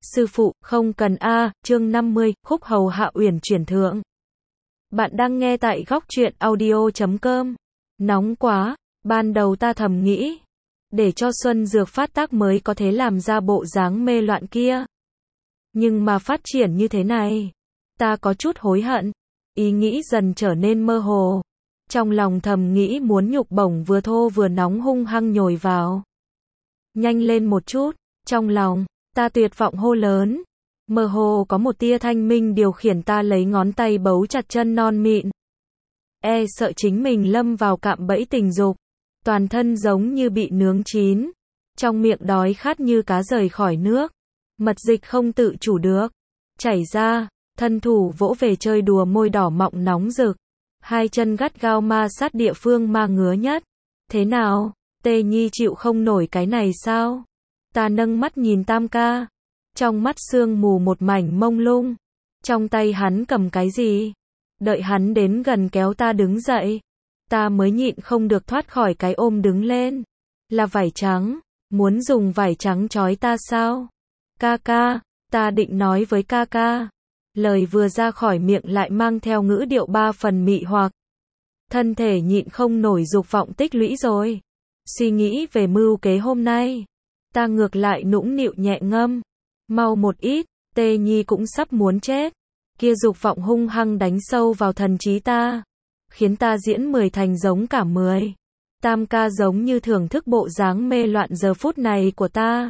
Sư phụ, không cần a, chương 50, khúc hầu Hạ Uyển chuyển thượng. Bạn đang nghe tại góc truyện audio.com. Nóng quá, ban đầu ta thầm nghĩ, để cho Xuân Dược phát tác mới có thể làm ra bộ dáng mê loạn kia. Nhưng mà phát triển như thế này, ta có chút hối hận, ý nghĩ dần trở nên mơ hồ. Trong lòng thầm nghĩ muốn nhục bổng vừa thô vừa nóng hung hăng nhồi vào. Nhanh lên một chút, trong lòng, ta tuyệt vọng hô lớn. Mơ hồ có một tia thanh minh điều khiển ta lấy ngón tay bấu chặt chân non mịn. Sợ chính mình lâm vào cạm bẫy tình dục. Toàn thân giống như bị nướng chín. Trong miệng đói khát như cá rời khỏi nước. Mật dịch không tự chủ được. Chảy ra, thân thủ vỗ về chơi đùa môi đỏ mọng nóng rực. Hai chân gắt gao ma sát địa phương ma ngứa nhất. Thế nào, Tê Nhi chịu không nổi cái này sao? Ta nâng mắt nhìn Tam ca. Trong mắt sương mù một mảnh mông lung. Trong tay hắn cầm cái gì? Đợi hắn đến gần kéo ta đứng dậy. Ta mới nhịn không được thoát khỏi cái ôm đứng lên. Là vải trắng. Muốn dùng vải trắng trói ta sao? Ca ca, ta định nói với ca ca. Lời vừa ra khỏi miệng lại mang theo ngữ điệu ba phần mị hoặc. Thân thể nhịn không nổi dục vọng tích lũy rồi. Suy nghĩ về mưu kế hôm nay. Ta ngược lại nũng nịu nhẹ ngâm. Mau một ít, Tê Nhi cũng sắp muốn chết. Kia dục vọng hung hăng đánh sâu vào thần trí ta. Khiến ta diễn 10 thành giống cả 10. Tam ca giống như thưởng thức bộ dáng mê loạn giờ phút này của ta.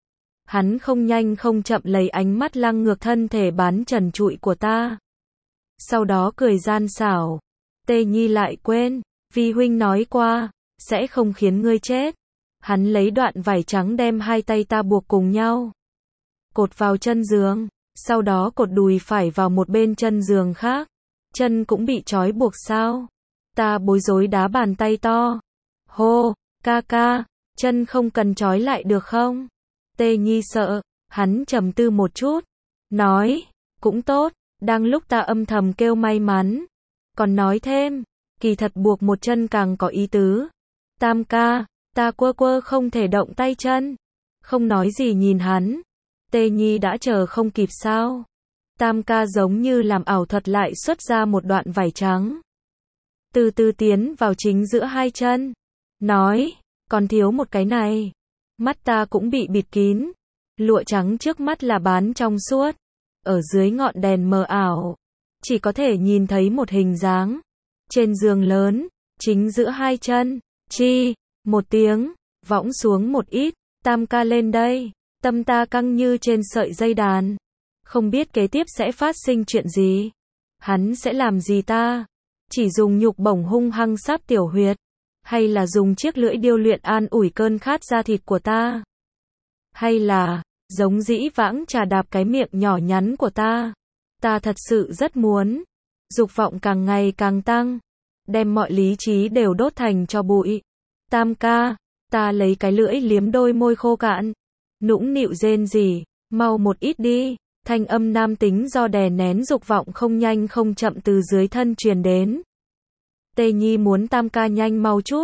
Hắn không nhanh không chậm lấy ánh mắt lăng ngược thân thể bán trần trụi của ta. Sau đó cười gian xảo. Tê Nhi lại quên, Vi huynh nói qua, sẽ không khiến ngươi chết. Hắn lấy đoạn vải trắng đem hai tay ta buộc cùng nhau. Cột vào chân giường, sau đó cột đùi phải vào một bên chân giường khác. Chân cũng bị trói buộc sao? Ta bối rối đá bàn tay to. Hô, ca ca, chân không cần trói lại được không? Tê Nhi sợ, hắn trầm tư một chút. Nói, cũng tốt, đang lúc ta âm thầm kêu may mắn. Còn nói thêm, kỳ thật buộc một chân càng có ý tứ. Tam ca, ta quơ không thể động tay chân. Không nói gì nhìn hắn. Tê Nhi đã chờ không kịp sao? Tam ca giống như làm ảo thuật lại xuất ra một đoạn vải trắng. Từ từ tiến vào chính giữa hai chân. Nói, còn thiếu một cái này. Mắt ta cũng bị bịt kín. Lụa trắng trước mắt là bán trong suốt. Ở dưới ngọn đèn mờ ảo. Chỉ có thể nhìn thấy một hình dáng. Trên giường lớn, chính giữa hai chân. Chi, một tiếng, võng xuống một ít. Tam ca lên đây. Tâm ta căng như trên sợi dây đàn. Không biết kế tiếp sẽ phát sinh chuyện gì. Hắn sẽ làm gì ta? Chỉ dùng nhục bổng hung hăng sáp tiểu huyệt. Hay là dùng chiếc lưỡi điêu luyện an ủi cơn khát da thịt của ta? Hay là, giống dĩ vãng trà đạp cái miệng nhỏ nhắn của ta? Ta thật sự rất muốn. Dục vọng càng ngày càng tăng. Đem mọi lý trí đều đốt thành tro bụi. Tam ca, ta lấy cái lưỡi liếm đôi môi khô cạn. Nũng nịu rên rỉ, mau một ít đi. Thanh âm nam tính do đè nén dục vọng không nhanh không chậm từ dưới thân truyền đến. Tê Nhi muốn Tam ca nhanh mau chút.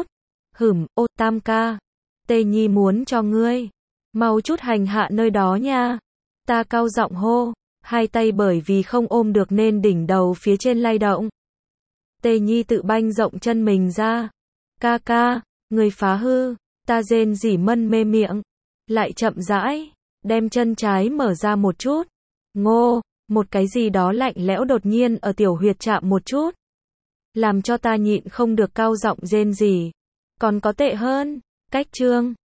Ô Tam ca. Tê Nhi muốn cho ngươi. Mau chút hành hạ nơi đó nha. Ta cao giọng hô. Hai tay bởi vì không ôm được nên đỉnh đầu phía trên lay động. Tê Nhi tự banh rộng chân mình ra. Ca ca, người phá hư. Ta rên rỉ mân mê miệng. Lại chậm rãi. Đem chân trái mở ra một chút. Ngô, một cái gì đó lạnh lẽo đột nhiên ở tiểu huyệt chạm một chút. Làm cho ta nhịn không được cao giọng rên rỉ. Còn có tệ hơn, cách chương.